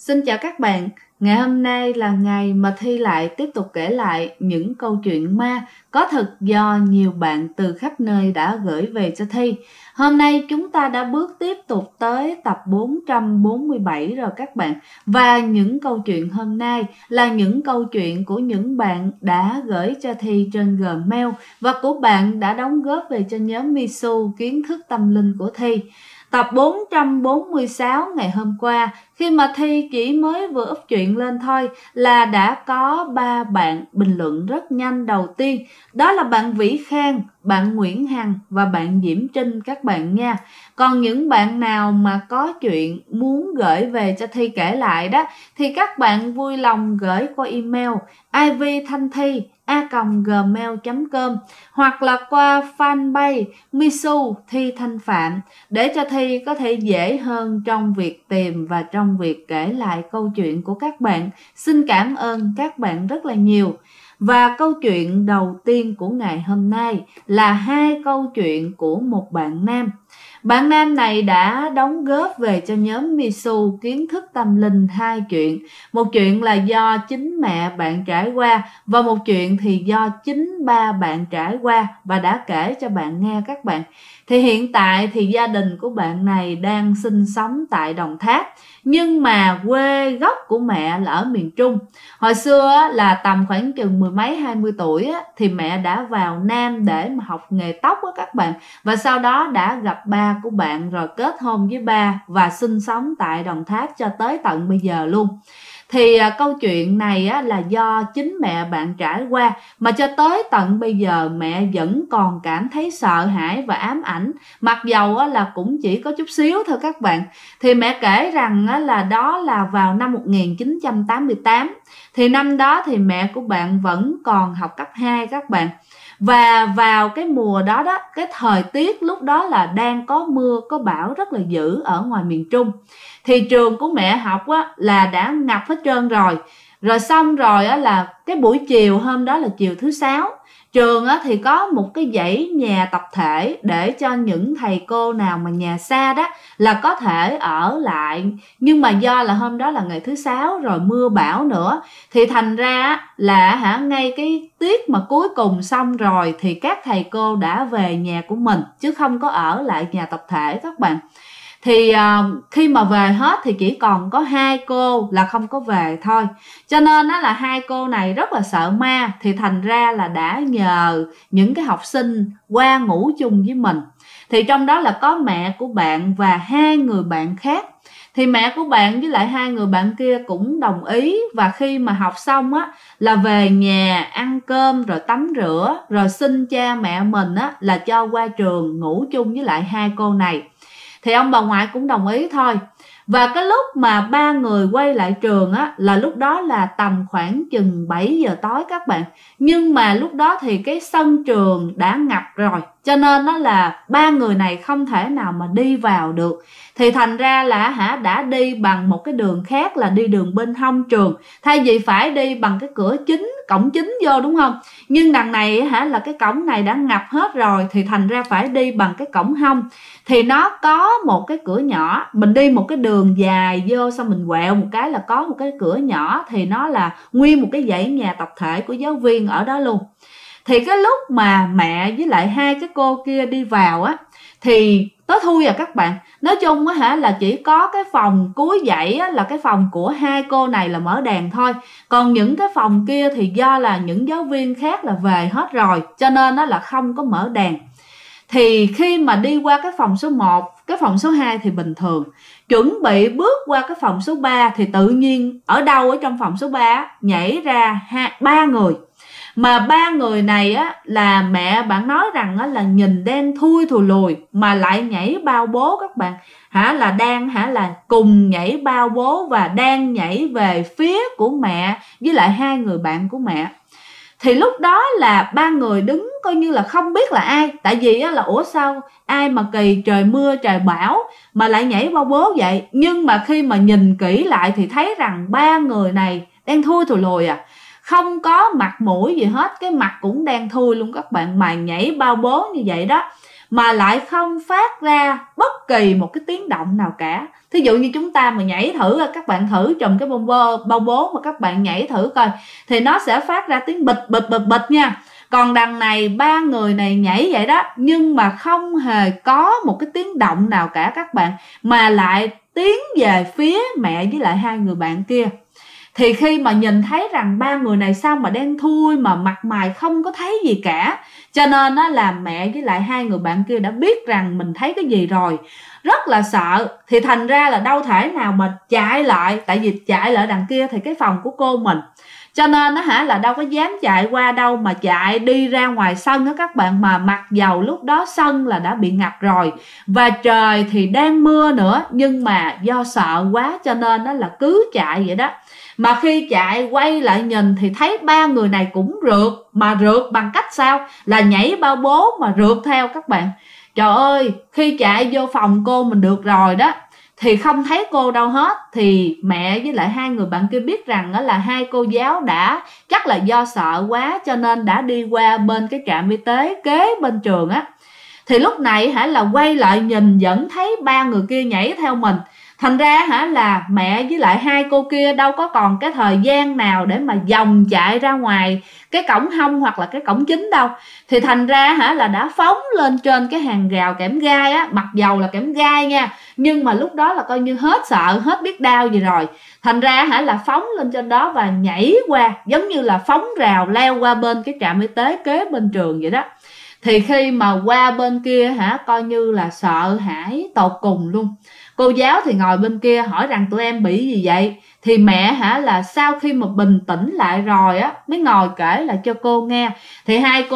Xin chào các bạn, ngày hôm nay là ngày mà Thi lại tiếp tục kể lại những câu chuyện ma có thật do nhiều bạn từ khắp nơi đã gửi về cho Thi. Hôm nay chúng ta đã bước tiếp tục tới tập 447 rồi các bạn. Và những câu chuyện hôm nay là những câu chuyện của những bạn đã gửi cho Thi trên Gmail và của bạn đã đóng góp về cho nhóm Misu kiến thức tâm linh của Thi. Tập 446 ngày hôm qua, khi mà Thi chỉ mới vừa up chuyện lên thôi là đã có 3 bạn bình luận rất nhanh. Đầu tiên, đó là bạn Vĩ Khang, bạn Nguyễn Hằng và bạn Diễm Trinh các bạn nha. Còn những bạn nào mà có chuyện muốn gửi về cho Thi kể lại đó thì các bạn vui lòng gửi qua email ivthanthi@gmail.com hoặc là qua fanpage Misu Thi Thanh Phạm để cho Thi có thể dễ hơn trong việc tìm và trong việc kể lại câu chuyện của các bạn. Xin cảm ơn các bạn rất là nhiều. Và câu chuyện đầu tiên của ngày hôm nay là 2 câu chuyện của một bạn nam. Bạn nam này đã đóng góp về cho nhóm Misu kiến thức tâm linh 2 chuyện. Một chuyện là do chính mẹ bạn trải qua và một chuyện thì do chính ba bạn trải qua và đã kể cho bạn nghe các bạn. Thì hiện tại thì gia đình của bạn này đang sinh sống tại Đồng Tháp, nhưng mà quê gốc của mẹ là ở miền Trung. Hồi xưa là tầm khoảng chừng 10 mấy 20 tuổi thì mẹ đã vào Nam để mà học nghề tóc các bạn. Và sau đó đã gặp ba của bạn rồi kết hôn với ba và sinh sống tại Đồng Tháp cho tới tận bây giờ luôn. Thì câu chuyện này là do chính mẹ bạn trải qua mà cho tới tận bây giờ mẹ vẫn còn cảm thấy sợ hãi và ám ảnh, mặc dầu là cũng chỉ có chút xíu thôi các bạn. Thì mẹ kể rằng là đó là vào năm 1988, thì năm đó thì mẹ của bạn vẫn còn học cấp 2 các bạn. Và vào cái mùa đó cái thời tiết lúc đó là đang có mưa có bão rất là dữ ở ngoài miền Trung. Thì trường của mẹ học là đã ngập hết trơn rồi. Rồi xong rồi là cái buổi chiều hôm đó là chiều thứ 6. Trường thì có một cái dãy nhà tập thể để cho những thầy cô nào mà nhà xa đó là có thể ở lại. Nhưng mà do là hôm đó là ngày thứ 6 rồi mưa bão nữa, thì thành ra là ngay cái tiết mà cuối cùng xong rồi thì các thầy cô đã về nhà của mình chứ không có ở lại nhà tập thể các bạn. Thì khi mà về hết thì chỉ còn có 2 cô là không có về thôi. Cho nên là 2 cô này rất là sợ ma. Thì thành ra là đã nhờ những cái học sinh qua ngủ chung với mình. Thì trong đó là có mẹ của bạn và 2 người bạn khác. Thì mẹ của bạn với lại 2 người bạn kia cũng đồng ý. Và khi mà học xong là về nhà ăn cơm rồi tắm rửa, rồi xin cha mẹ mình là cho qua trường ngủ chung với lại 2 cô này. Thì ông bà ngoại cũng đồng ý thôi. Và cái lúc mà 3 người quay lại trường là lúc đó là tầm khoảng chừng 7 giờ tối các bạn. Nhưng mà lúc đó thì cái sân trường đã ngập rồi, cho nên là 3 người này không thể nào mà đi vào được. Thì thành ra là đã đi bằng một cái đường khác là đi đường bên hông trường, thay vì phải đi bằng cái cửa chính, cổng chính vô đúng không. Nhưng đằng này là cái cổng này đã ngập hết rồi, thì thành ra phải đi bằng cái cổng hông. Thì nó có một cái cửa nhỏ, mình đi một cái đường dài vô, xong mình quẹo một cái là có một cái cửa nhỏ. Thì nó là nguyên một cái dãy nhà tập thể của giáo viên ở đó luôn. Thì cái lúc mà mẹ với lại 2 cái cô kia đi vào thì tối thui các bạn. Nói chung là chỉ có cái phòng cuối dãy là cái phòng của 2 cô này là mở đèn thôi. Còn những cái phòng kia thì do là những giáo viên khác là về hết rồi, cho nên là không có mở đèn. Thì khi mà đi qua cái phòng số 1, cái phòng số 2 thì bình thường. Chuẩn bị bước qua cái phòng số 3 thì tự nhiên ở đâu ở trong phòng số 3 nhảy ra 3 người. Mà 3 người này là mẹ bạn nói rằng là nhìn đen thui thùi lùi mà lại nhảy bao bố các bạn. Là đang là cùng nhảy bao bố và đang nhảy về phía của mẹ với lại 2 người bạn của mẹ. Thì lúc đó là 3 người đứng coi như là không biết là ai. Tại vì là ủa sao ai mà kỳ trời mưa trời bão mà lại nhảy bao bố vậy. Nhưng mà khi mà nhìn kỹ lại thì thấy rằng 3 người này đen thui thùi lùi không có mặt mũi gì hết, cái mặt cũng đen thui luôn các bạn, mà nhảy bao bố như vậy đó. mà lại không phát ra bất kỳ một cái tiếng động nào cả. Thí dụ như chúng ta mà nhảy thử, các bạn thử trùm cái bao bố mà các bạn nhảy thử coi, thì nó sẽ phát ra tiếng bịch bịch bịch bịch nha. Còn đằng này ba người này nhảy vậy đó, nhưng mà không hề có một cái tiếng động nào cả các bạn, mà lại tiến về phía mẹ với lại hai người bạn kia. Thì khi mà nhìn thấy rằng ba người này sao mà đen thui, mà mặt mày không có thấy gì cả, cho nên đó là mẹ với lại hai người bạn kia đã biết rằng mình thấy cái gì rồi, rất là sợ. Thì thành ra là đâu thể nào mà chạy lại, tại vì chạy lại đằng kia thì cái phòng của cô mình, cho nên là đâu có dám chạy qua đâu, mà chạy đi ra ngoài sân đó các bạn. Mà mặc dầu lúc đó sân là đã bị ngập rồi, và trời thì đang mưa nữa, nhưng mà do sợ quá cho nên đó là cứ chạy vậy đó. Mà khi chạy quay lại nhìn thì thấy ba người này cũng rượt, mà rượt bằng cách sao? Là nhảy bao bố mà rượt theo các bạn. Trời ơi, khi chạy vô phòng cô mình được rồi đó, thì không thấy cô đâu hết. Thì mẹ với lại hai người bạn kia biết rằng đó là hai cô giáo đã, chắc là do sợ quá cho nên đã đi qua bên cái trạm y tế kế bên trường á. Thì lúc này là quay lại nhìn vẫn thấy ba người kia nhảy theo mình. Thành ra là mẹ với lại hai cô kia đâu có còn cái thời gian nào để mà vòng chạy ra ngoài cái cổng hông hoặc là cái cổng chính đâu. Thì thành ra là đã phóng lên trên cái hàng rào kẽm gai á, mặc dầu là kẽm gai nha, nhưng mà lúc đó là coi như hết sợ, hết biết đau gì rồi. Thành ra là phóng lên trên đó và nhảy qua, giống như là phóng rào leo qua bên cái trạm y tế kế bên trường vậy đó. Thì khi mà qua bên kia coi như là sợ hãi tột cùng luôn. Cô giáo thì ngồi bên kia hỏi rằng tụi em bị gì vậy? Thì mẹ là sau khi mà bình tĩnh lại rồi á mới ngồi kể lại cho cô nghe. Thì hai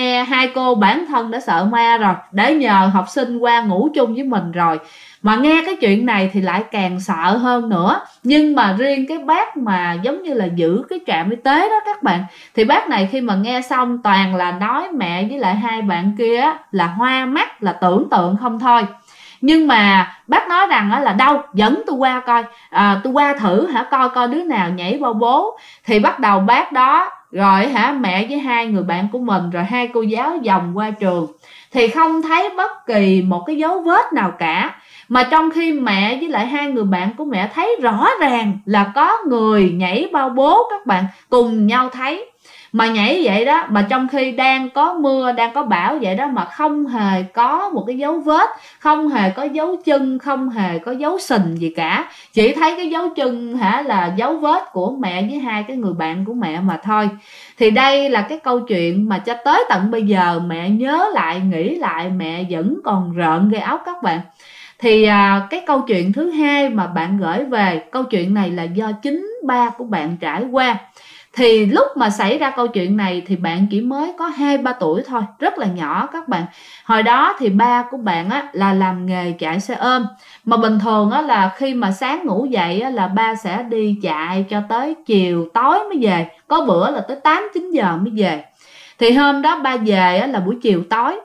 cô bản thân đã sợ ma rồi, để nhờ học sinh qua ngủ chung với mình rồi, mà nghe cái chuyện này thì lại càng sợ hơn nữa. Nhưng mà riêng cái bác mà giống như là giữ cái trạm y tế đó các bạn, thì bác này khi mà nghe xong toàn là nói mẹ với lại hai bạn kia là hoa mắt, là tưởng tượng không thôi. Nhưng mà bác nói rằng là đâu, dẫn tôi qua coi, tôi qua thử coi đứa nào nhảy bao bố. Thì bắt đầu bác đó rồi mẹ với hai người bạn của mình rồi hai cô giáo vòng qua trường, thì không thấy bất kỳ một cái dấu vết nào cả. Mà trong khi mẹ với lại hai người bạn của mẹ thấy rõ ràng là có người nhảy bao bố các bạn, cùng nhau thấy. Mà nhảy vậy đó, mà trong khi đang có mưa, đang có bão vậy đó, mà không hề có một cái dấu vết, không hề có dấu chân, không hề có dấu sình gì cả. Chỉ thấy cái dấu chân là dấu vết của mẹ với hai cái người bạn của mẹ mà thôi. Thì đây là cái câu chuyện mà cho tới tận bây giờ mẹ nhớ lại, nghĩ lại mẹ vẫn còn rợn gai óc các bạn. Thì cái câu chuyện thứ hai mà bạn gửi về, câu chuyện này là do chính ba của bạn trải qua. Thì lúc mà xảy ra câu chuyện này thì bạn chỉ mới có 2-3 tuổi thôi, rất là nhỏ các bạn. Hồi đó thì ba của bạn là làm nghề chạy xe ôm. Mà bình thường là khi mà sáng ngủ dậy là ba sẽ đi chạy cho tới chiều tối mới về. Có bữa là tới 8-9 giờ mới về. Thì hôm đó ba về là buổi chiều tối.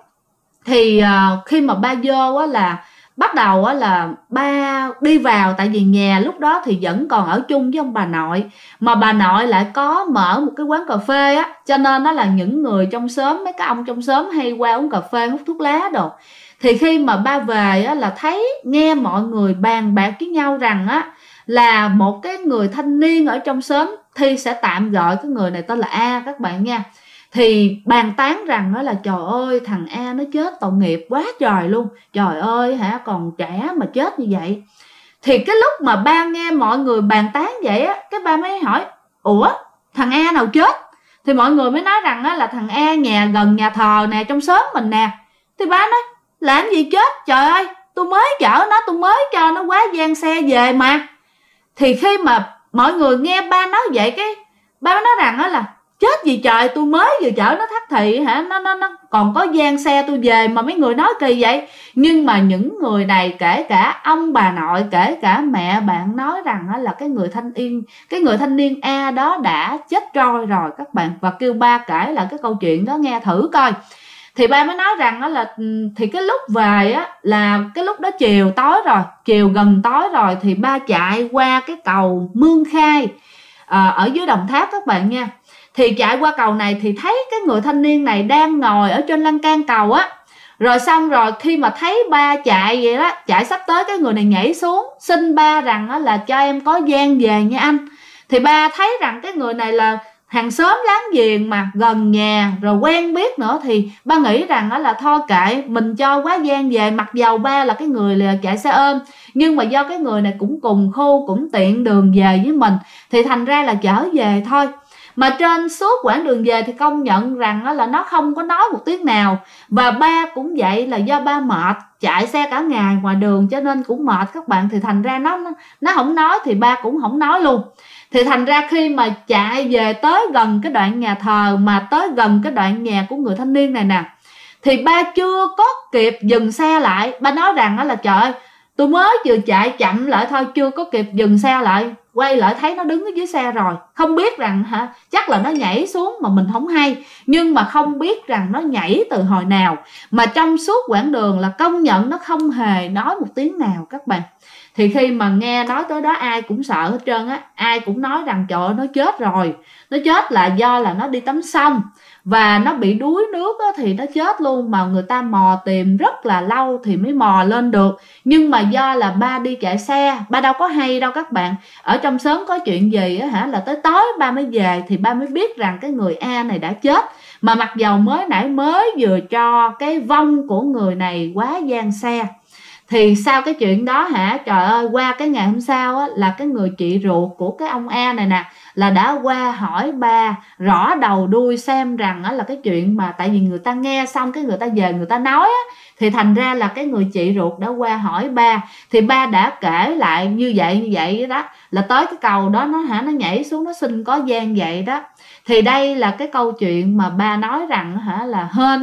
Thì khi mà ba vô là bắt đầu là ba đi vào, tại vì nhà lúc đó thì vẫn còn ở chung với ông bà nội, mà bà nội lại có mở một cái quán cà phê cho nên đó là những người trong xóm, mấy cái ông trong xóm hay qua uống cà phê, hút thuốc lá đồ. Thì khi mà ba về là thấy, nghe mọi người bàn bạc với nhau rằng là một cái người thanh niên ở trong xóm, Thi sẽ tạm gọi cái người này tên là A các bạn nha. Thì bàn tán rằng đó là trời ơi, thằng A nó chết tội nghiệp quá trời luôn, trời ơi còn trẻ mà chết như vậy. Thì cái lúc mà ba nghe mọi người bàn tán vậy cái ba mới hỏi ủa thằng A nào chết? Thì mọi người mới nói rằng là thằng A nhà gần nhà thờ nè, trong xóm mình nè. Thì ba nói làm gì chết, trời ơi tôi mới chở nó, tôi mới cho nó quá giang xe về mà. Thì khi mà mọi người nghe ba nói vậy, cái ba mới nói rằng là chết gì trời, tôi mới vừa chở nó thắt thị nó còn có gian xe tôi về mà mấy người nói kỳ vậy. Nhưng mà những người này, kể cả ông bà nội, kể cả mẹ bạn, nói rằng là cái người thanh niên A đó đã chết trôi rồi các bạn, và kêu ba kể lại cái câu chuyện đó nghe thử coi. Thì ba mới nói rằng là thì cái lúc về là cái lúc đó chiều tối rồi, chiều gần tối rồi, thì ba chạy qua cái cầu Mương Khai ở dưới Đồng Tháp các bạn nha. Thì chạy qua cầu này thì thấy cái người thanh niên này đang ngồi ở trên lan can cầu Rồi xong rồi khi mà thấy ba chạy vậy đó, chạy sắp tới, cái người này nhảy xuống xin ba rằng là cho em có gian về nha anh. Thì ba thấy rằng cái người này là hàng xóm láng giềng mà gần nhà rồi quen biết nữa, thì ba nghĩ rằng là thôi kệ, mình cho quá gian về. Mặc dầu ba là cái người là chạy xe ôm, nhưng mà do cái người này cũng cùng khu, cũng tiện đường về với mình, thì thành ra là chở về thôi. Mà trên suốt quãng đường về thì công nhận rằng là nó không có nói một tiếng nào. Và ba cũng vậy, là do ba mệt, chạy xe cả ngày ngoài đường cho nên cũng mệt các bạn, thì thành ra nó không nói, thì ba cũng không nói luôn. Thì thành ra khi mà chạy về tới gần cái đoạn nhà thờ, mà tới gần cái đoạn nhà của người thanh niên này nè, thì ba chưa có kịp dừng xe lại. Ba nói rằng là trời ơi, tôi mới vừa chạy chậm lại thôi, chưa có kịp dừng xe lại, quay lại thấy nó đứng ở dưới xe rồi. Không biết rằng chắc là nó nhảy xuống mà mình không hay, nhưng mà không biết rằng nó nhảy từ hồi nào. Mà trong suốt quãng đường là công nhận nó không hề nói một tiếng nào các bạn. Thì khi mà nghe nói tới đó ai cũng sợ hết trơn á. Ai cũng nói rằng trời ơi, nó chết rồi. Nó chết là do là nó đi tắm sông và nó bị đuối nước á, thì nó chết luôn. Mà người ta mò tìm rất là lâu thì mới mò lên được. Nhưng mà do là ba đi chạy xe, ba đâu có hay đâu các bạn. Ở trong xóm có chuyện gì á là tới tối ba mới về, thì ba mới biết rằng cái người A này đã chết. Mà mặc dầu mới nãy mới vừa cho cái vong của người này quá gian xe. Thì sau cái chuyện đó trời ơi, qua cái ngày hôm sau là cái người chị ruột của cái ông A này nè là đã qua hỏi ba rõ đầu đuôi xem rằng là cái chuyện mà, tại vì người ta nghe xong cái người ta về người ta nói thì thành ra là cái người chị ruột đã qua hỏi ba, thì ba đã kể lại như vậy đó, là tới cái cầu đó nó nhảy xuống nó xin có gian vậy đó. Thì đây là cái câu chuyện mà ba nói rằng là hên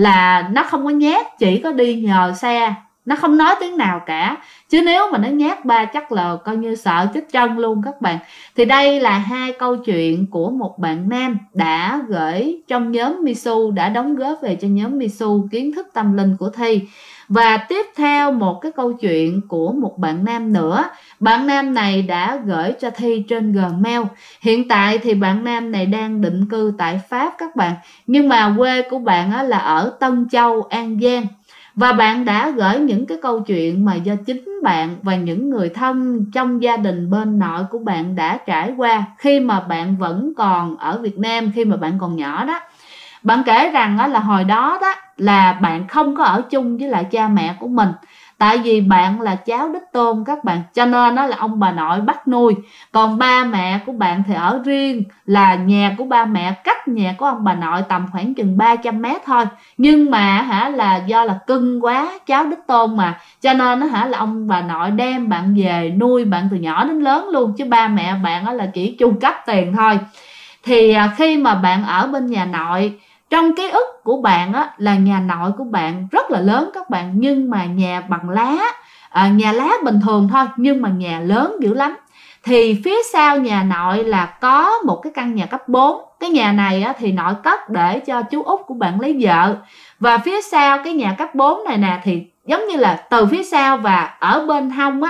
là nó không có nhát, chỉ có đi nhờ xe, nó không nói tiếng nào cả. Chứ nếu mà nó nhát ba chắc là coi như sợ chết chân luôn các bạn. Thì đây là hai câu chuyện của một bạn nam đã gửi trong nhóm Misu, đã đóng góp về cho nhóm Misu kiến thức tâm linh của Thi. Và tiếp theo một cái câu chuyện của một bạn nam nữa. Bạn nam này đã gửi cho Thi trên Gmail. Hiện tại thì bạn nam này đang định cư tại Pháp các bạn, nhưng mà quê của bạn là ở Tân Châu, An Giang. Và bạn đã gửi những cái câu chuyện mà do chính bạn và những người thân trong gia đình bên nội của bạn đã trải qua khi mà bạn vẫn còn ở Việt Nam, khi mà bạn còn nhỏ đó. Bạn kể rằng là hồi đó là bạn không có ở chung với lại cha mẹ của mình. Tại vì bạn là cháu đích tôn các bạn, cho nên là ông bà nội bắt nuôi. Còn ba mẹ của bạn thì ở riêng, là nhà của ba mẹ cách nhà của ông bà nội tầm khoảng chừng 300 mét thôi. Nhưng mà là do là cưng quá, cháu đích tôn mà, cho nên là ông bà nội đem bạn về nuôi bạn từ nhỏ đến lớn luôn. Chứ ba mẹ bạn là chỉ chu cấp tiền thôi. Thì khi mà bạn ở bên nhà nội, trong ký ức của bạn là nhà nội của bạn rất là lớn các bạn, nhưng mà nhà bằng lá, nhà lá bình thường thôi, nhưng mà nhà lớn dữ lắm. Thì phía sau nhà nội là có một cái căn nhà cấp 4. Cái nhà này thì nội cất để cho chú út của bạn lấy vợ. Và phía sau cái nhà cấp 4 này nè, thì giống như là từ phía sau và ở bên hông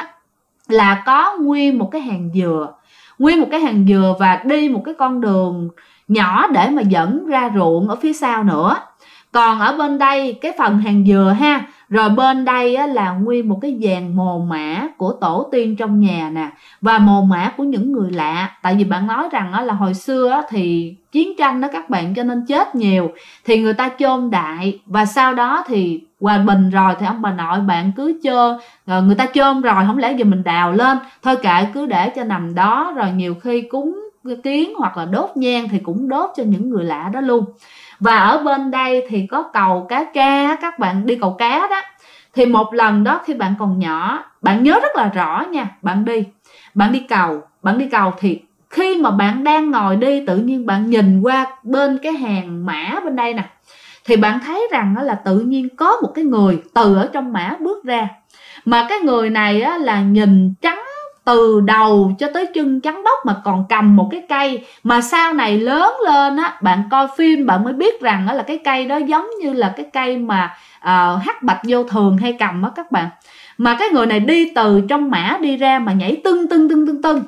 là có nguyên một cái hàng dừa. Nguyên một cái hàng dừa và đi một cái con đường nhỏ để mà dẫn ra ruộng ở phía sau nữa. Còn ở bên đây cái phần hàng dừa rồi bên đây là nguyên một cái dàn mồ mả của tổ tiên trong nhà nè, và mồ mả của những người lạ. Tại vì bạn nói rằng là hồi xưa thì chiến tranh đó các bạn, cho nên chết nhiều thì người ta chôn đại, và sau đó thì hòa bình rồi thì ông bà nội bạn cứ chôn, người ta chôn rồi không lẽ giờ mình đào lên, thôi kệ cứ để cho nằm đó, rồi nhiều khi cúng kiến hoặc là đốt nhang thì cũng đốt cho những người lạ đó luôn. Và ở bên đây thì có cầu cá tra, các bạn đi cầu cá đó. Thì một lần đó khi bạn còn nhỏ, bạn nhớ rất là rõ nha, bạn đi cầu thì khi mà bạn đang ngồi đi, tự nhiên bạn nhìn qua bên cái hàng mã bên đây nè, thì bạn thấy rằng là tự nhiên có một cái người từ ở trong mã bước ra. Mà cái người này là nhìn trắng từ đầu cho tới chân trắng bóc, mà còn cầm một cái cây mà sau này lớn lên bạn coi phim bạn mới biết rằng là cái cây đó giống như là cái cây mà hắc bạch vô thường hay cầm các bạn. Mà cái người này đi từ trong mã đi ra mà nhảy tưng.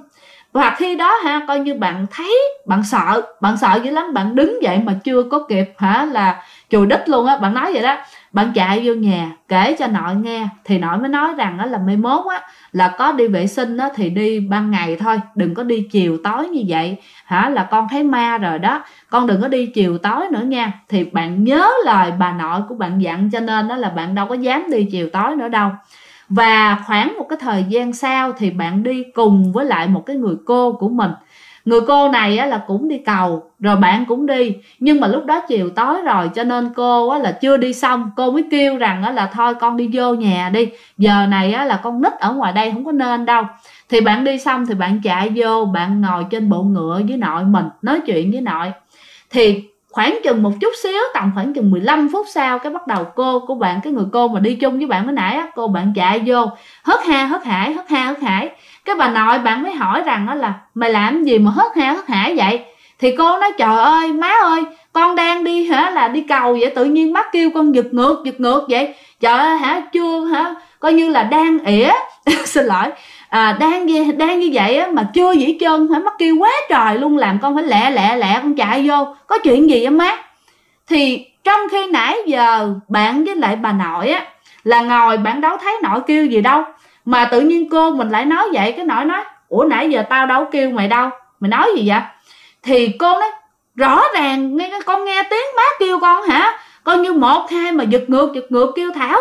Và khi đó ha, coi như bạn thấy bạn sợ dữ lắm, bạn đứng dậy mà chưa có kịp là chùi đít luôn á, bạn nói vậy đó, bạn chạy vô nhà kể cho nội nghe, thì nội mới nói rằng là mai mốt á là có đi vệ sinh á thì đi ban ngày thôi, đừng có đi chiều tối như vậy, là con thấy ma rồi đó, con đừng có đi chiều tối nữa nha. Thì bạn nhớ lời bà nội của bạn dặn, cho nên đó là bạn đâu có dám đi chiều tối nữa đâu. Và khoảng một cái thời gian sau thì bạn đi cùng với lại một cái người cô của mình. Người cô này á, là cũng đi cầu, rồi bạn cũng đi, nhưng mà lúc đó chiều tối rồi, cho nên cô á, là chưa đi xong, cô mới kêu rằng á, là thôi con đi vô nhà đi, giờ này á, là con nít ở ngoài đây không có nên đâu. Thì bạn đi xong thì bạn chạy vô, bạn ngồi trên bộ ngựa với nội mình, nói chuyện với nội. Thì khoảng chừng một chút xíu, tầm khoảng chừng 15 phút sau, cái bắt đầu cô của bạn, cái người cô mà đi chung với bạn mới nãy á, cô bạn chạy vô hớt ha hớt hải. Cái bà nội bạn mới hỏi rằng đó là mày làm gì mà hớt ha hớt hải vậy? Thì cô nói trời ơi má ơi, con đang đi là đi cầu vậy, tự nhiên bác kêu con giật ngược vậy. Trời ơi chưa coi như là đang ỉa xin lỗi, đang như vậy á, mà chưa dĩ chân mắt kêu quá trời luôn, làm con phải lẹ con chạy vô, có chuyện gì á má? Thì trong khi nãy giờ bạn với lại bà nội á là ngồi, bạn đâu thấy nội kêu gì đâu, mà tự nhiên cô mình lại nói vậy. Cái nội nói ủa nãy giờ tao đâu kêu mày đâu, mày nói gì vậy? Thì cô nói rõ ràng con nghe tiếng má kêu con coi như 1 2 mà giật ngược kêu Thảo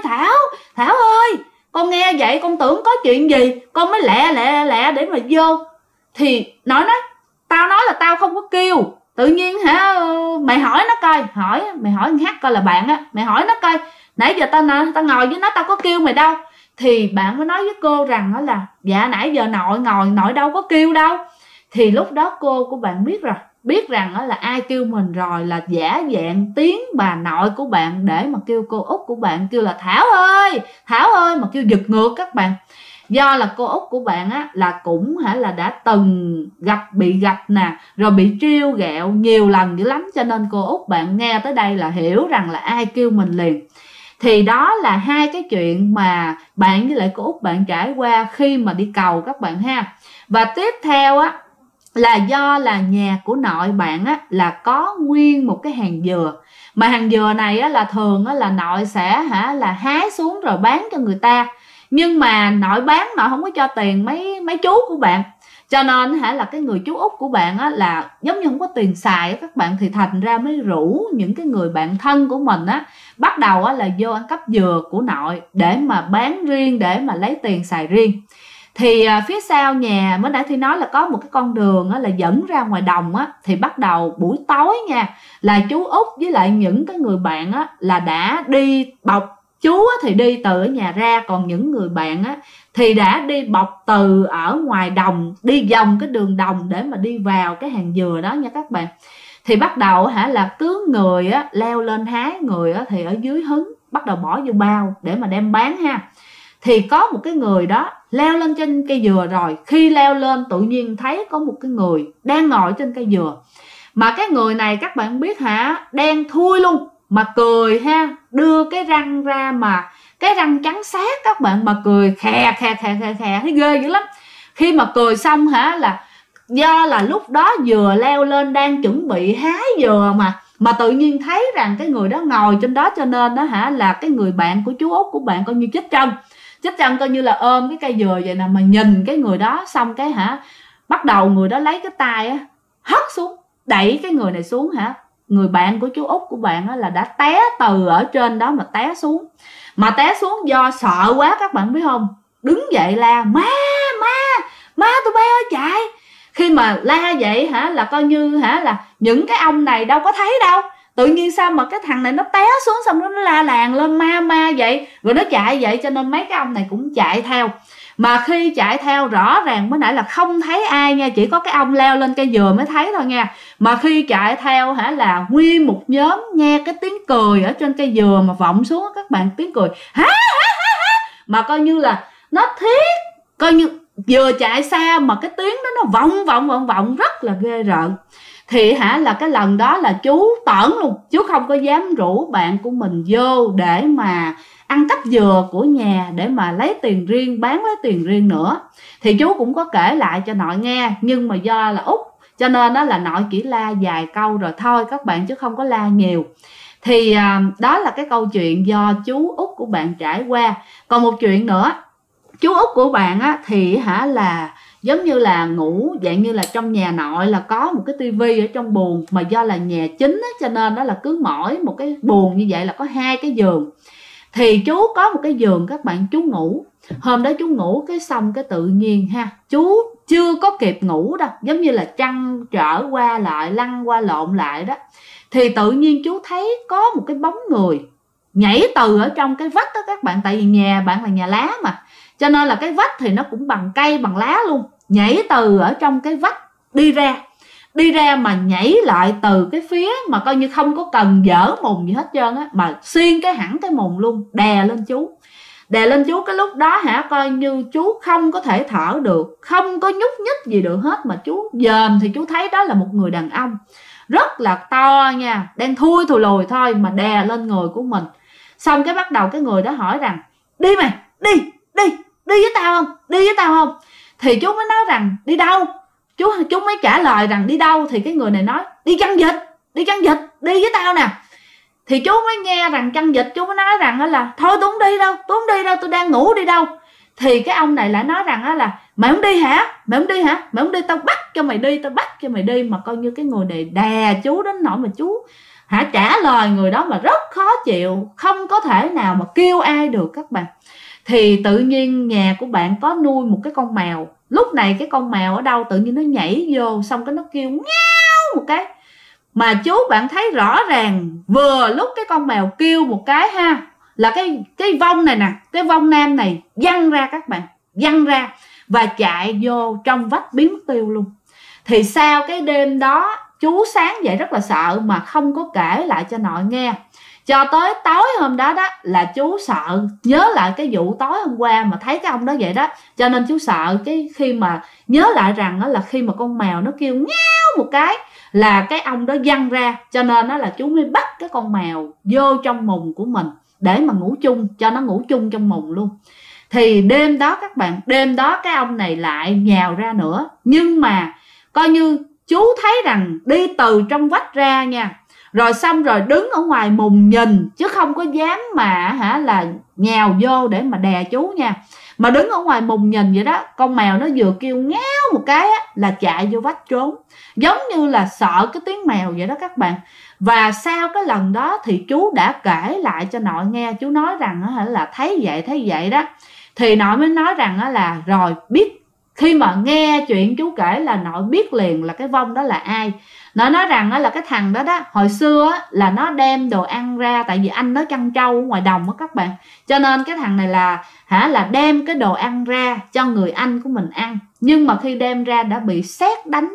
ơi, con nghe vậy con tưởng có chuyện gì, con mới lẹ để mà vô. Thì nội nói tao nói là tao không có kêu, tự nhiên mày hỏi nó coi, mày hỏi hát coi là bạn á, mày hỏi nó coi nãy giờ tao ngồi với nó tao có kêu mày đâu. Thì bạn mới nói với cô rằng đó là dạ nãy giờ nội ngồi nội đâu có kêu đâu. Thì lúc đó cô của bạn biết rằng đó là ai kêu mình rồi, là giả dạng tiếng bà nội của bạn để mà kêu cô út của bạn, kêu là Thảo ơi mà kêu giật ngược các bạn. Do là cô út của bạn á là cũng là đã từng bị gặp nè, rồi bị trêu ghẹo nhiều lần dữ lắm, cho nên cô út bạn nghe tới đây là hiểu rằng là ai kêu mình liền. Thì đó là hai cái chuyện mà bạn với lại cô út bạn trải qua khi mà đi cầu các bạn ha. Và tiếp theo á là do là nhà của nội bạn á là có nguyên một cái hàng dừa, mà hàng dừa này á là thường á là nội sẽ là hái xuống rồi bán cho người ta, nhưng mà nội bán nội không có cho tiền mấy chú của bạn, cho nên là cái người chú út của bạn á là giống như không có tiền xài các bạn, thì thành ra mới rủ những cái người bạn thân của mình á bắt đầu á là vô ăn cắp dừa của nội để mà bán riêng, để mà lấy tiền xài riêng. Thì phía sau nhà mới nãy Thi nói là có một cái con đường á, là dẫn ra ngoài đồng á, thì bắt đầu buổi tối nha là chú út với lại những cái người bạn á là đã đi bọc. Chú á, thì đi từ ở nhà ra, còn những người bạn á thì đã đi bọc từ ở ngoài đồng, đi vòng cái đường đồng để mà đi vào cái hàng dừa đó nha các bạn. Thì bắt đầu là cứ người á leo lên hái, người á thì ở dưới hứng bắt đầu bỏ vô bao để mà đem bán ha. Thì có một cái người đó leo lên trên cây dừa rồi, khi leo lên tự nhiên thấy có một cái người đang ngồi trên cây dừa, mà cái người này các bạn biết đen thui luôn, mà cười đưa cái răng ra, mà cái răng trắng xác các bạn, mà cười khè thấy ghê dữ lắm. Khi mà cười xong là do là lúc đó vừa leo lên đang chuẩn bị hái dừa mà tự nhiên thấy rằng cái người đó ngồi trên đó, cho nên đó là cái người bạn của chú út của bạn coi như chết chân coi như là ôm cái cây dừa vậy nè, mà nhìn cái người đó xong cái bắt đầu người đó lấy cái tay hất xuống, đẩy cái người này xuống người bạn của chú út của bạn là đã té từ ở trên đó mà té xuống. Mà té xuống do sợ quá các bạn biết không, đứng dậy la má tụi bay ơi chạy. Khi mà la vậy là coi như là những cái ông này đâu có thấy đâu, tự nhiên sao mà cái thằng này nó té xuống, xong nó la làng lên ma vậy, rồi nó chạy vậy, cho nên mấy cái ông này cũng chạy theo. Mà khi chạy theo rõ ràng mới nãy là không thấy ai nha, chỉ có cái ông leo lên cây dừa mới thấy thôi nha. Mà khi chạy theo là nguyên một nhóm nghe cái tiếng cười ở trên cây dừa mà vọng xuống các bạn, tiếng cười mà coi như là nó thiết, coi như vừa chạy xa mà cái tiếng đó nó vọng rất là ghê rợn. Thì là cái lần đó là chú tởn luôn, chú không có dám rủ bạn của mình vô để mà ăn cắp dừa của nhà để mà lấy tiền riêng, bán lấy tiền riêng nữa. Thì chú cũng có kể lại cho nội nghe, nhưng mà do là út cho nên đó là nội chỉ la vài câu rồi thôi các bạn, chứ không có la nhiều. Thì đó là cái câu chuyện do chú út của bạn trải qua. Còn một chuyện nữa, chú út của bạn á, thì là giống như là ngủ dạng như là trong nhà nội là có một cái tivi ở trong buồng, mà do là nhà chính á, cho nên đó là cứ mỗi một cái buồng như vậy là có 2 cái giường. Thì chú có một cái giường các bạn, chú ngủ. Hôm đó chú ngủ cái xong cái tự nhiên chú chưa có kịp ngủ đâu, giống như là trăn trở qua lại, lăn qua lộn lại đó. Thì tự nhiên chú thấy có một cái bóng người nhảy từ ở trong cái vách đó các bạn. Tại vì nhà bạn là nhà lá mà, cho nên là cái vách thì nó cũng bằng cây bằng lá luôn. Nhảy từ ở trong cái vách đi ra mà nhảy lại từ cái phía mà coi như không có cần dở mùng gì hết trơn á, mà xuyên cái hẳn cái mùng luôn, đè lên chú. Cái lúc đó coi như chú không có thể thở được, không có nhúc nhích gì được hết, mà chú dòm thì chú thấy đó là một người đàn ông rất là to nha, đang thui thùi lùi thôi mà đè lên người của mình. Xong cái bắt đầu cái người đó hỏi rằng đi mày, đi với tao không? Thì chú mới nói rằng đi đâu? Chú mới trả lời rằng đi đâu? Thì cái người này nói đi chăn vịt, đi với tao nè. Thì chú mới nghe rằng chăn vịt, chú mới nói rằng là thôi tôi không đi đâu, tôi đang ngủ, đi đâu? Thì cái ông này lại nói rằng là mày không đi hả? Mày không đi, tao bắt cho mày đi. Mà coi như cái người này đè chú đến nỗi mà chú trả lời người đó mà rất khó chịu, không có thể nào mà kêu ai được các bạn. Thì tự nhiên nhà của bạn có nuôi một cái con mèo. Lúc này cái con mèo ở đâu tự nhiên nó nhảy vô, xong cái nó kêu ngáo một cái. Mà chú bạn thấy rõ ràng vừa lúc cái con mèo kêu một cái là cái vong này nè, cái vong nam này văng ra các bạn, văng ra và chạy vô trong vách biến mất tiêu luôn. Thì sau cái đêm đó chú sáng dậy rất là sợ mà không có kể lại cho nội nghe. Cho tới tối hôm đó là chú sợ, nhớ lại cái vụ tối hôm qua mà thấy cái ông đó vậy đó, cho nên chú sợ cái khi mà nhớ lại rằng là khi mà con mèo nó kêu ngáo một cái là cái ông đó văng ra, cho nên là chú mới bắt cái con mèo vô trong mùng của mình để mà ngủ chung, cho nó ngủ chung trong mùng luôn. Thì đêm đó các bạn, đêm đó cái ông này lại nhào ra nữa, nhưng mà coi như chú thấy rằng đi từ trong vách ra nha, rồi xong rồi đứng ở ngoài mùng nhìn, chứ không có dám mà là nhào vô để mà đè chú nha, mà đứng ở ngoài mùng nhìn vậy đó. Con mèo nó vừa kêu ngáo một cái là chạy vô vách trốn, giống như là sợ cái tiếng mèo vậy đó các bạn. Và sau cái lần đó thì chú đã kể lại cho nội nghe, chú nói rằng là thấy vậy đó. Thì nội mới nói rằng là rồi biết, khi mà nghe chuyện chú kể là nội biết liền là cái vong đó là ai. Nó nói rằng là cái thằng đó hồi xưa là nó đem đồ ăn ra, tại vì anh nó chăn trâu ở ngoài đồng các bạn, cho nên cái thằng này là đem cái đồ ăn ra cho người anh của mình ăn. Nhưng mà khi đem ra đã bị sét đánh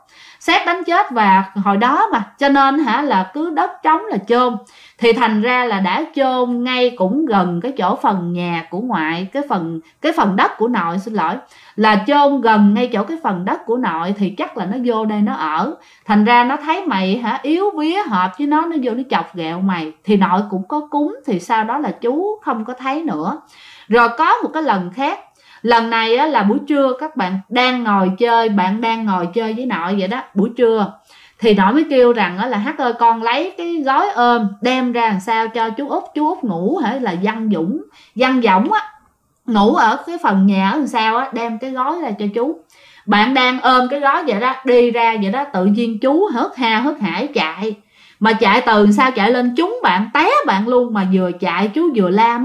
chết, và hồi đó mà cho nên là cứ đất trống là chôn. Thì thành ra là đã chôn ngay cũng gần cái chỗ phần nhà của ngoại, cái phần đất của nội, xin lỗi, là chôn gần ngay chỗ cái phần đất của nội. Thì chắc là nó vô đây nó ở, thành ra nó thấy mày yếu vía hợp với nó vô nó chọc ghẹo mày. Thì nội cũng có cúng, thì sau đó là chú không có thấy nữa. Rồi có một cái lần khác, lần này là buổi trưa các bạn, bạn đang ngồi chơi với nội vậy đó, buổi trưa. Thì nội mới kêu rằng là Hắc ơi, con lấy cái gói ôm đem ra làm sao cho chú út ngủ là văn võng ngủ ở cái phần nhà ở làm sao đem cái gói ra cho chú. Bạn đang ôm cái gói vậy đó, đi ra vậy đó, tự nhiên chú hớt hải chạy. Mà chạy từ sao chạy lên trúng bạn, té bạn luôn. Mà vừa chạy chú vừa la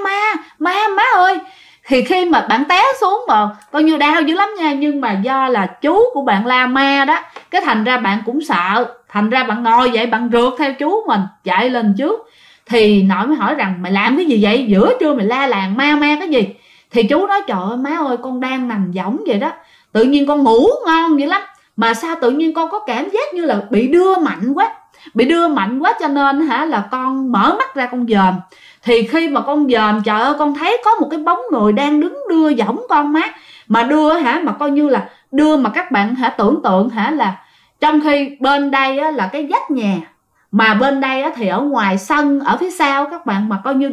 má ơi. Thì khi mà bạn té xuống mà coi như đau dữ lắm nha, nhưng mà do là chú của bạn la ma đó, cái thành ra bạn cũng sợ, thành ra bạn ngồi vậy, bạn rượt theo chú mình chạy lên trước. Thì nội mới hỏi rằng mày làm cái gì vậy, giữa trưa mày la làng ma cái gì? Thì chú nói trời ơi má ơi, con đang nằm võng vậy đó, tự nhiên con ngủ ngon vậy lắm, mà sao tự nhiên con có cảm giác như là bị đưa mạnh quá, cho nên là con mở mắt ra con dòm. Thì khi mà con dòm, trời ơi, con thấy có một cái bóng người đang đứng đưa võng con má. Mà đưa mà coi như là đưa mà các bạn tưởng tượng là Trong khi bên đây á, là cái vách nhà, mà bên đây á, thì ở ngoài sân ở phía sau các bạn, mà coi như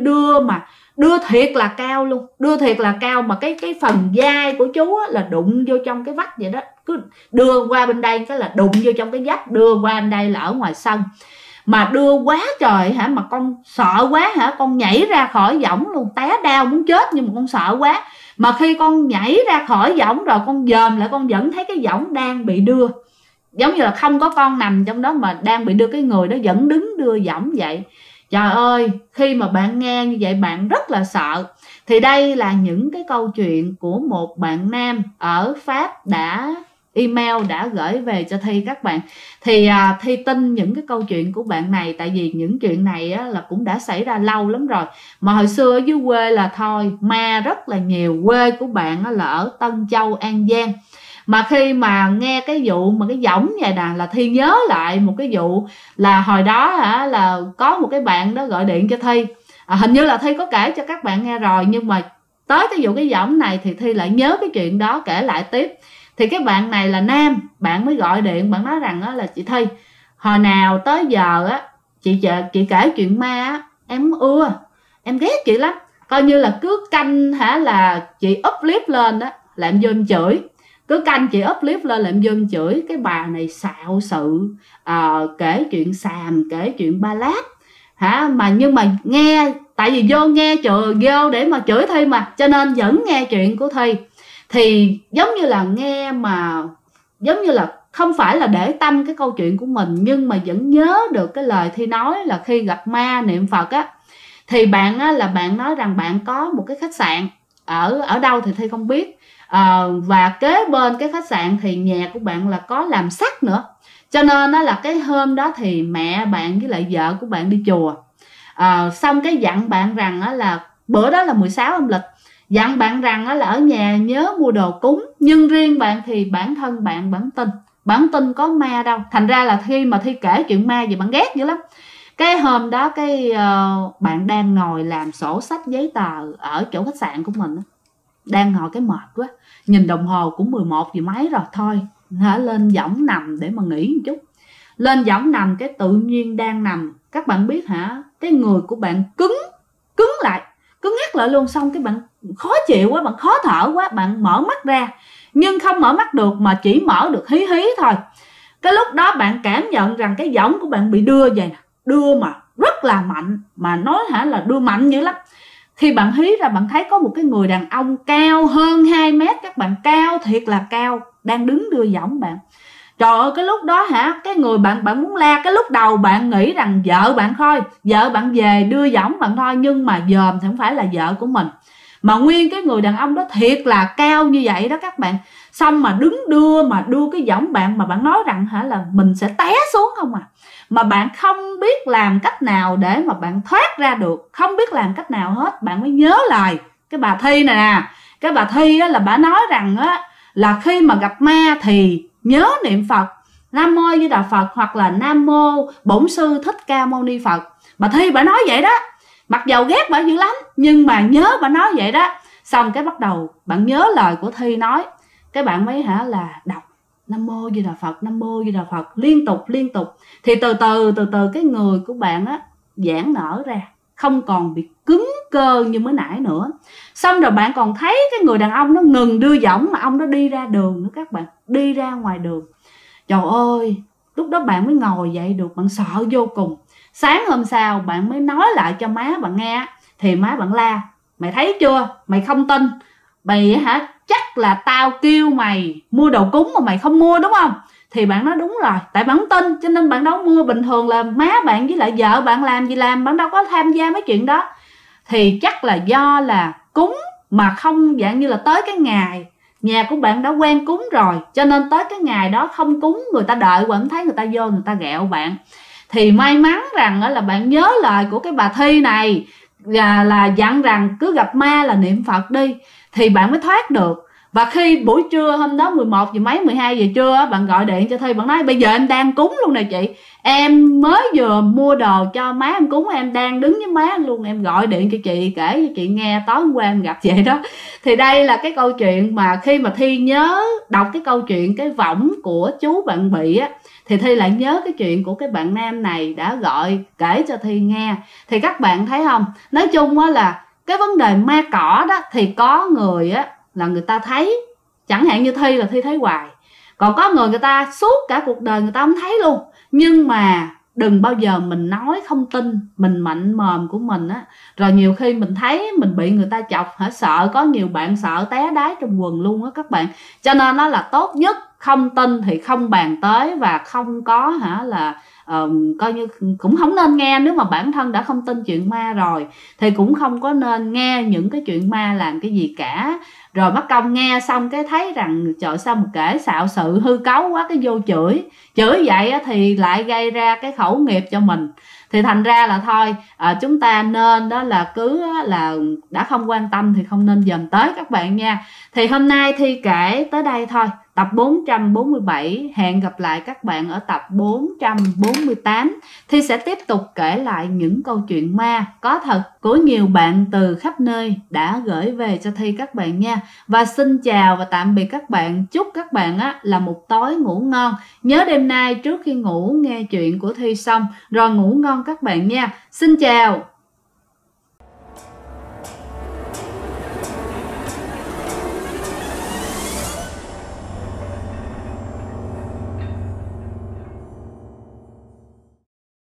đưa thiệt là cao luôn, đưa thiệt là cao, mà cái phần vai của chú á, là đụng vô trong cái vách vậy đó, cứ đưa qua bên đây cái là đụng vô trong cái vách, đưa qua bên đây là ở ngoài sân. Mà đưa quá trời hả, mà con sợ quá hả, con nhảy ra khỏi võng luôn, té đau muốn chết nhưng mà con sợ quá. Mà khi con nhảy ra khỏi võng rồi con dòm lại, con vẫn thấy cái võng đang bị đưa, giống như là không có con nằm trong đó mà đang bị đưa, cái người đó vẫn đứng đưa võng vậy. Trời ơi, khi mà bạn nghe như vậy bạn rất là sợ. Thì đây là những cái câu chuyện của một bạn nam ở Pháp đã email, đã gửi về cho Thi các bạn. Thì Thi tin những cái câu chuyện của bạn này, tại vì những chuyện này á, là cũng đã xảy ra lâu lắm rồi. Mà hồi xưa ở dưới quê là thôi, ma rất là nhiều. Quê của bạn á, là ở Tân Châu, An Giang. Mà khi mà nghe cái vụ mà cái võng vậy nè, là Thi nhớ lại một cái vụ là hồi đó hả, là có một cái bạn đó gọi điện cho Thi. Hình như là Thi có kể cho các bạn nghe rồi, nhưng mà tới cái vụ cái võng này thì Thi lại nhớ cái chuyện đó kể lại tiếp. Thì cái bạn này là nam, bạn mới gọi điện, bạn nói rằng là chị Thi, hồi nào tới giờ á chị kể chuyện ma á, em ưa, em ghét chị lắm, coi như là cứ canh hả là chị up clip lên đó là em vô em chửi, cứ canh chị up clip lên là em vô em chửi. Cái bà này xạo sự, kể chuyện xàm, kể chuyện ba lát hả, mà nhưng mà nghe, tại vì vô nghe vô để mà chửi Thi mà, cho nên vẫn nghe chuyện của Thi. Thì giống như là nghe mà giống như là không phải là để tâm cái câu chuyện của mình, nhưng mà vẫn nhớ được cái lời Thi nói là khi gặp ma niệm Phật á. Thì bạn á, là bạn nói rằng bạn có một cái khách sạn ở đâu thì Thi không biết, và kế bên cái khách sạn thì nhà của bạn là có làm sắt nữa. Cho nên đó là cái hôm đó thì mẹ bạn với lại vợ của bạn đi chùa, xong cái dặn bạn rằng á, là bữa đó là 16 âm lịch, dặn bạn rằng á, là ở nhà nhớ mua đồ cúng. Nhưng riêng bạn thì bản thân bạn tin có ma đâu. Thành ra là khi mà Thi kể chuyện ma gì bạn ghét dữ lắm. Cái hôm đó bạn đang ngồi làm sổ sách giấy tờ ở chỗ khách sạn của mình, đang ngồi cái mệt quá, nhìn đồng hồ cũng 11 giờ mấy rồi, thôi lên võng nằm để mà nghỉ một chút. Lên võng nằm cái tự nhiên đang nằm, các bạn biết hả, cái người của bạn cứng lại, cứng ngắc lại luôn. Xong cái bạn khó chịu quá, bạn khó thở quá, bạn mở mắt ra nhưng không mở mắt được, mà chỉ mở được hí hí thôi. Cái lúc đó bạn cảm nhận rằng cái võng của bạn bị đưa vậy nè, đưa mà rất là mạnh, mà nói hả là đưa mạnh dữ lắm. Khi bạn hí ra bạn thấy có một cái người đàn ông cao hơn 2 mét, các bạn, cao thiệt là cao, đang đứng đưa võng bạn. Trời ơi, cái lúc đó hả, cái người bạn muốn la. Cái lúc đầu bạn nghĩ rằng vợ bạn thôi, vợ bạn về đưa võng bạn thôi, nhưng mà dòm thì không phải là vợ của mình, mà nguyên cái người đàn ông đó thiệt là cao như vậy đó các bạn. Xong mà đứng đưa cái võng bạn, mà bạn nói rằng hả là mình sẽ té xuống không à. Mà bạn không biết làm cách nào để mà bạn thoát ra được, không biết làm cách nào hết. Bạn mới nhớ lời cái bà Thi này nè. Cái bà Thi á, là bà nói rằng á, là khi mà gặp ma thì nhớ niệm Phật Nam Mô Di Đà Phật, hoặc là Nam Mô Bổn Sư Thích Ca Mâu Ni Phật. Bà Thi bà nói vậy đó, mặc dầu ghét bà dữ lắm nhưng mà nhớ bà nói vậy đó. Xong cái bắt đầu bạn nhớ lời của Thi nói, cái bạn mới hả là đọc Nam Mô Di Đà Phật, Nam Mô Di Đà Phật liên tục. Thì từ từ cái người của bạn á giãn nở ra, không còn bị cứng cơ như mới nãy nữa. Xong rồi bạn còn thấy cái người đàn ông nó ngừng đưa võng, mà ông đó đi ra đường nữa các bạn, đi ra ngoài đường. Trời ơi, lúc đó bạn mới ngồi dậy được, bạn sợ vô cùng. Sáng hôm sau bạn mới nói lại cho má bạn nghe, thì má bạn la, mày thấy chưa, mày không tin, mày hả chắc là tao kêu mày mua đồ cúng mà mày không mua đúng không? Thì bạn nói đúng rồi, tại bạn không tin cho nên bạn đâu mua. Bình thường là má bạn với lại vợ bạn làm gì làm, bạn đâu có tham gia mấy chuyện đó. Thì chắc là do là cúng mà không dạng như là tới cái ngày nhà của bạn đã quen cúng rồi, cho nên tới cái ngày đó không cúng, người ta đợi vẫn thấy người ta vô người ta ghẹo bạn. Thì may mắn rằng là bạn nhớ lời của cái bà Thi này, là dặn rằng cứ gặp ma là niệm Phật đi, thì bạn mới thoát được. Và khi buổi trưa hôm đó 11 giờ mấy 12 giờ trưa bạn gọi điện cho Thi, bạn nói bây giờ em đang cúng luôn nè chị, em mới vừa mua đồ cho má em cúng, em đang đứng với má luôn, em gọi điện cho chị kể cho chị nghe tối hôm qua em gặp vậy đó. Thì đây là cái câu chuyện mà khi mà Thi nhớ đọc cái câu chuyện cái võng của chú bạn bị á, thì Thi lại nhớ cái chuyện của cái bạn nam này đã gọi kể cho Thi nghe. Thì các bạn thấy không, nói chung á là cái vấn đề ma cỏ đó thì có người á là người ta thấy, chẳng hạn như Thi là Thi thấy hoài, còn có người ta suốt cả cuộc đời người ta không thấy luôn. Nhưng mà đừng bao giờ mình nói không tin, mình mạnh mồm của mình á, rồi nhiều khi mình thấy mình bị người ta chọc hả, sợ, có nhiều bạn sợ té đái trong quần luôn á các bạn. Cho nên nó là tốt nhất không tin thì không bàn tới, và không có hả là coi như cũng không nên nghe. Nếu mà bản thân đã không tin chuyện ma rồi thì cũng không có nên nghe những cái chuyện ma làm cái gì cả. Rồi mất công nghe xong cái thấy rằng trời sao một kể xạo sự hư cấu quá, cái vô chửi vậy thì lại gây ra cái khẩu nghiệp cho mình. Thì thành ra là thôi chúng ta nên đó là cứ là đã không quan tâm thì không nên dòm tới các bạn nha. Thì hôm nay Thi kể tới đây thôi, tập 447. Hẹn gặp lại các bạn ở tập 448. Thi sẽ tiếp tục kể lại những câu chuyện ma có thật của nhiều bạn từ khắp nơi đã gửi về cho Thi các bạn nha. Và xin chào và tạm biệt các bạn. Chúc các bạn là một tối ngủ ngon. Nhớ đêm nay trước khi ngủ nghe chuyện của Thi xong rồi ngủ ngon các bạn nha. Xin chào.